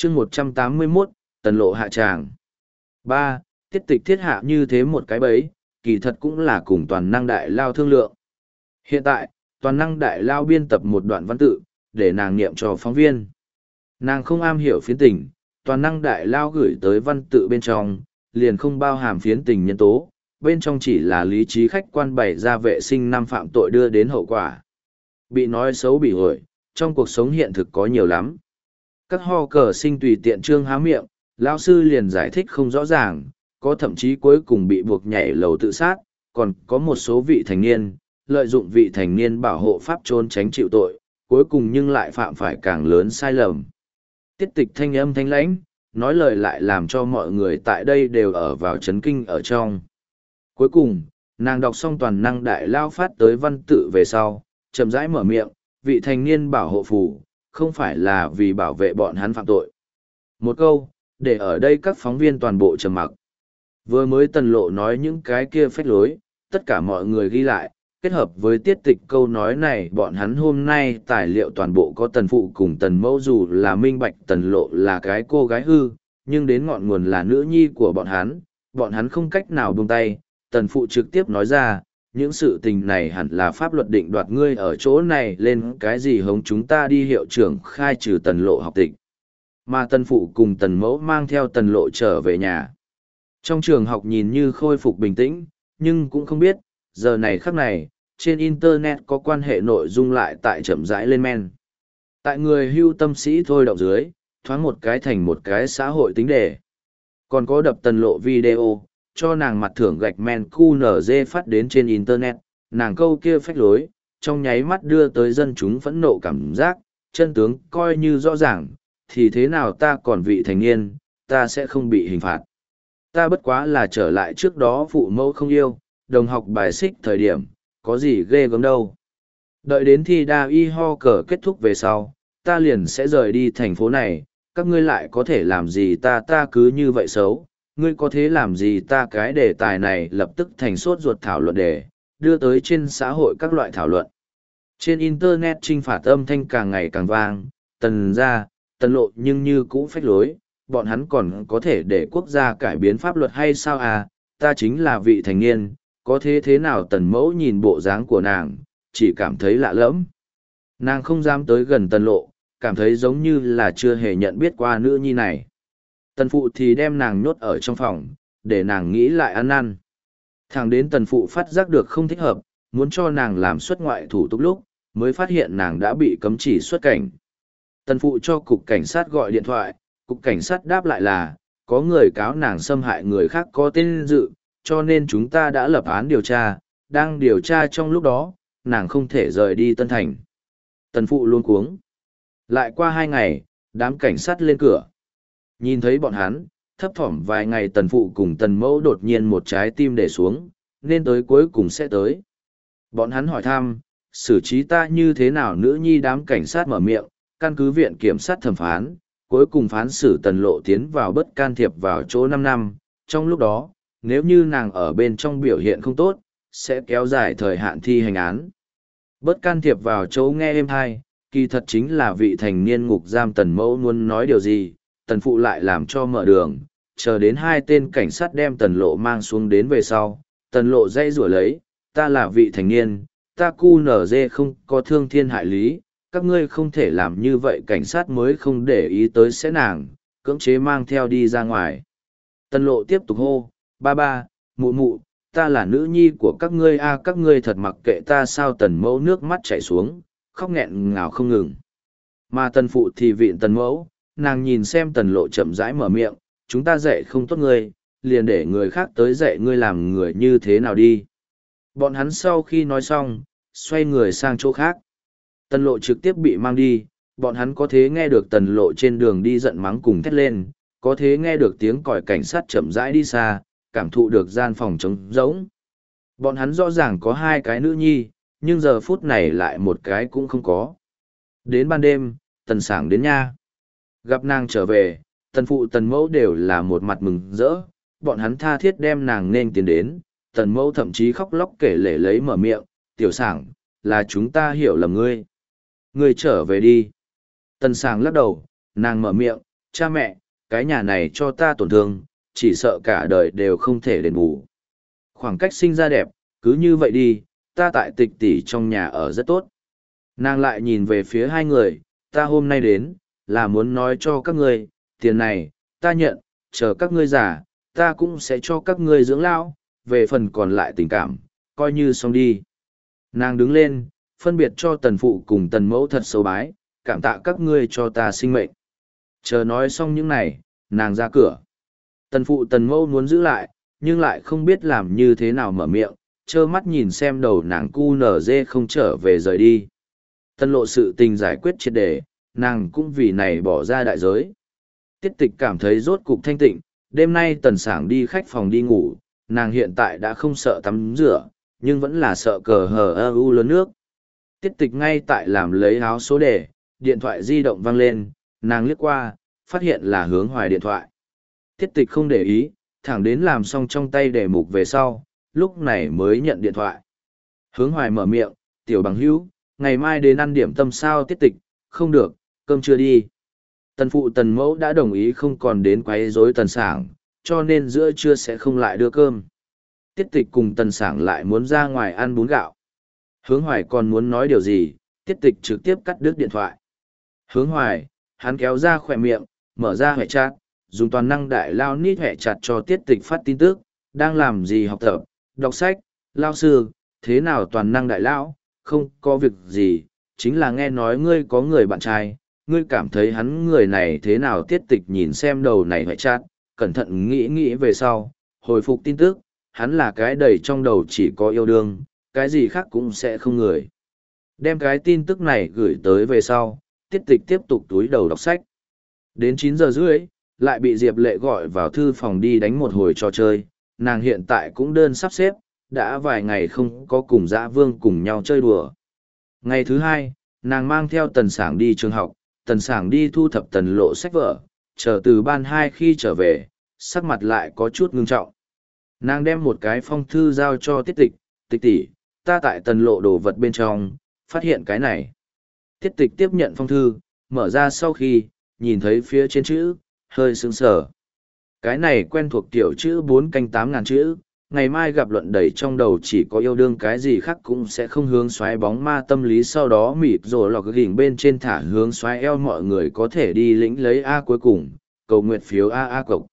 chương 181, tần lộ hạ tràng. 3. Tiết tịch thiết hạ như thế một cái bẫy, kỳ thật cũng là cùng toàn năng đại lao thương lượng. Hiện tại, toàn năng đại lao biên tập một đoạn văn tự, để nàng niệm cho phóng viên. Nàng không am hiểu phiến tình, toàn năng đại lao gửi tới văn tự bên trong, liền không bao hàm phiến tình nhân tố, bên trong chỉ là lý trí khách quan bày ra vệ sinh năm phạm tội đưa đến hậu quả. Bị nói xấu bị hội, trong cuộc sống hiện thực có nhiều lắm. Các ho cờ sinh tùy tiện trương há miệng, lão sư liền giải thích không rõ ràng, có thậm chí cuối cùng bị buộc nhảy lầu tự sát, còn có một số vị thành niên, lợi dụng vị thành niên bảo hộ pháp trốn tránh chịu tội, cuối cùng nhưng lại phạm phải càng lớn sai lầm. Tiết tịch thanh âm thanh lãnh, nói lời lại làm cho mọi người tại đây đều ở vào chấn kinh ở trong. Cuối cùng, nàng đọc xong toàn năng đại lao phát tới văn tự về sau, chậm rãi mở miệng, vị thành niên bảo hộ phù, không phải là vì bảo vệ bọn hắn phạm tội. Một câu, để ở đây các phóng viên toàn bộ trầm mặc. Vừa mới tần lộ nói những cái kia phách lối, tất cả mọi người ghi lại, kết hợp với tiết tịch câu nói này bọn hắn hôm nay tài liệu toàn bộ có tần phụ cùng tần mẫu dù là minh bạch tần lộ là cái cô gái hư, nhưng đến ngọn nguồn là nữ nhi của bọn hắn không cách nào buông tay, tần phụ trực tiếp nói ra, những sự tình này hẳn là pháp luật định đoạt ngươi ở chỗ này lên cái gì hống chúng ta đi hiệu trưởng khai trừ tần lộ học tịch. Mà tần phụ cùng tần mẫu mang theo tần lộ trở về nhà. Trong trường học nhìn như khôi phục bình tĩnh, nhưng cũng không biết, giờ này khắc này, trên Internet có quan hệ nội dung lại tại chậm rãi lên men. Tại người hưu tâm sĩ thôi động dưới, thoáng một cái thành một cái xã hội tính đề. Còn có đập tần lộ video, cho nàng mặt thưởng gạch men QNZ phát đến trên Internet, nàng câu kia phách lối, trong nháy mắt đưa tới dân chúng phẫn nộ cảm giác, chân tướng coi như rõ ràng, thì thế nào ta còn vị thành niên, ta sẽ không bị hình phạt. Ta bất quá là trở lại trước đó phụ mẫu không yêu, đồng học bài xích thời điểm, có gì ghê gớm đâu. Đợi đến thi đa y ho cờ kết thúc về sau, ta liền sẽ rời đi thành phố này, các ngươi lại có thể làm gì ta cứ như vậy xấu, ngươi có thể làm gì ta cái đề tài này lập tức thành sốt ruột thảo luận đề, đưa tới trên xã hội các loại thảo luận. Trên Internet trinh phạt âm thanh càng ngày càng vang, tần ra, tần lộ nhưng như cũ phách lối, bọn hắn còn có thể để quốc gia cải biến pháp luật hay sao à, ta chính là vị thành niên, có thế nào tần mẫu nhìn bộ dáng của nàng, chỉ cảm thấy lạ lẫm. Nàng không dám tới gần tần lộ, cảm thấy giống như là chưa hề nhận biết qua nữ nhi này. Tần phụ thì đem nàng nhốt ở trong phòng, để nàng nghĩ lại ăn năn. Thẳng đến tần phụ phát giác được không thích hợp, muốn cho nàng làm xuất ngoại thủ tục lúc, mới phát hiện nàng đã bị cấm chỉ xuất cảnh. Tần phụ cho cục cảnh sát gọi điện thoại, cục cảnh sát đáp lại là, có người cáo nàng xâm hại người khác có tên dự, cho nên chúng ta đã lập án điều tra, đang điều tra trong lúc đó, nàng không thể rời đi Tân Thành. Tần phụ luôn cuống. Lại qua 2 ngày, đám cảnh sát lên cửa. Nhìn thấy bọn hắn, thấp thỏm vài ngày tần phụ cùng tần mẫu đột nhiên một trái tim để xuống, nên tới cuối cùng sẽ tới. Bọn hắn hỏi thăm, xử trí ta như thế nào nữ nhi đám cảnh sát mở miệng, căn cứ viện kiểm sát thẩm phán, cuối cùng phán xử tần lộ tiến vào bất can thiệp vào chỗ 5 năm, trong lúc đó, nếu như nàng ở bên trong biểu hiện không tốt, sẽ kéo dài thời hạn thi hành án. Bất can thiệp vào chỗ nghe êm hay, kỳ thật chính là vị thành niên ngục giam tần mẫu muốn nói điều gì, tần phụ lại làm cho mở đường, chờ đến 2 tên cảnh sát đem tần lộ mang xuống đến về sau, tần lộ dây rủa lấy, ta là vị thành niên, ta cu nở dê không có thương thiên hại lý, các ngươi không thể làm như vậy cảnh sát mới không để ý tới sẽ nàng, cưỡng chế mang theo đi ra ngoài. Tần lộ tiếp tục hô, ba, mụ mụ, ta là nữ nhi của các ngươi a các ngươi thật mặc kệ ta sao tần mẫu nước mắt chảy xuống, khóc nghẹn ngào không ngừng. Mà tần phụ thì vịn tần mẫu, nàng nhìn xem tần lộ chậm rãi mở miệng, chúng ta dạy không tốt ngươi, liền để người khác tới dạy ngươi làm người như thế nào đi. Bọn hắn sau khi nói xong, xoay người sang chỗ khác. Tần lộ trực tiếp bị mang đi, bọn hắn có thể nghe được tần lộ trên đường đi giận mắng cùng thét lên, có thể nghe được tiếng còi cảnh sát chậm rãi đi xa, cảm thụ được gian phòng trống rỗng. Bọn hắn rõ ràng có 2 cái nữ nhi, nhưng giờ phút này lại một cái cũng không có. Đến ban đêm, tần sảng đến nha. Gặp nàng trở về, tần phụ tần mẫu đều là một mặt mừng rỡ, bọn hắn tha thiết đem nàng nên tiến đến, tần mẫu thậm chí khóc lóc kể lể lấy mở miệng, tiểu sảng, là chúng ta hiểu lầm ngươi. Ngươi trở về đi. Tần sảng lắc đầu, nàng mở miệng, cha mẹ, cái nhà này cho ta tổn thương, chỉ sợ cả đời đều không thể đền bù. Khoảng cách sinh ra đẹp, cứ như vậy đi, ta tại Tịch tỷ trong nhà ở rất tốt. Nàng lại nhìn về phía hai người, ta hôm nay đến, là muốn nói cho các ngươi, tiền này, ta nhận, chờ các ngươi già, ta cũng sẽ cho các ngươi dưỡng lão, về phần còn lại tình cảm, coi như xong đi. Nàng đứng lên, phân biệt cho tần phụ cùng tần mẫu thật sâu bái, cảm tạ các ngươi cho ta sinh mệnh. Chờ nói xong những này, nàng ra cửa. Tần phụ tần mẫu muốn giữ lại, nhưng lại không biết làm như thế nào mở miệng, trơ mắt nhìn xem đầu nàng cu nở dê không trở về rời đi. Tần lộ sự tình giải quyết triệt để, nàng cũng vì này bỏ ra đại giới. Tiết tịch cảm thấy rốt cục thanh tịnh, đêm nay tần sảng đi khách phòng đi ngủ, nàng hiện tại đã không sợ tắm rửa, nhưng vẫn là sợ cờ hờ ơ u lớn nước. Tiết tịch ngay tại làm lấy áo số đề, điện thoại di động vang lên, nàng liếc qua, phát hiện là Hướng Hoài điện thoại. Tiết tịch không để ý, thẳng đến làm xong trong tay đề mục về sau, lúc này mới nhận điện thoại. Hướng Hoài mở miệng, tiểu bằng hữu, ngày mai đến ăn điểm tâm sao? Tiết tịch, không được, cơm chưa đi. Tần phụ tần mẫu đã đồng ý không còn đến quấy rối tần sảng, cho nên giữa trưa sẽ không lại đưa cơm. Tiết tịch cùng tần sảng lại muốn ra ngoài ăn bún gạo. Hướng Hoài còn muốn nói điều gì, Tiết tịch trực tiếp cắt đứt điện thoại. Hướng Hoài, hắn kéo ra khỏe miệng, mở ra hệ chat, dùng toàn năng đại lao nít hệ chặt cho Tiết tịch phát tin tức, đang làm gì học tập, đọc sách, lao sư, thế nào toàn năng đại lão, không có việc gì, chính là nghe nói ngươi có người bạn trai, ngươi cảm thấy hắn người này thế nào? Tiết tịch nhìn xem đầu này hệ chat, cẩn thận nghĩ về sau, hồi phục tin tức, hắn là cái đầy trong đầu chỉ có yêu đương, cái gì khác cũng sẽ không người. Đem cái tin tức này gửi tới về sau, Tiết tịch tiếp tục túi đầu đọc sách. Đến 9:30, lại bị Diệp Lệ gọi vào thư phòng đi đánh một hồi trò chơi, nàng hiện tại cũng đơn sắp xếp, đã vài ngày không có cùng Dã Vương cùng nhau chơi đùa. Ngày thứ hai, nàng mang theo tần sảng đi trường học, tần sảng đi thu thập tần lộ sách vở, chờ từ ban 2 khi trở về, sắc mặt lại có chút ngưng trọng. Nàng đem một cái phong thư giao cho Tiết tịch, tịch tỷ, ta tại tần lộ đồ vật bên trong, phát hiện cái này. Tiết tịch tiếp nhận phong thư, mở ra sau khi, nhìn thấy phía trên chữ, hơi sững sờ. Cái này quen thuộc tiểu chữ 4 canh 8.000 chữ, ngày mai gặp luận đầy trong đầu chỉ có yêu đương, cái gì khác cũng sẽ không hướng xoáy bóng ma tâm lý, sau đó mịt rồi lọc gỉnh bên trên thả hướng xoáy eo, mọi người có thể đi lĩnh lấy A cuối cùng, cầu nguyện phiếu A A cộc.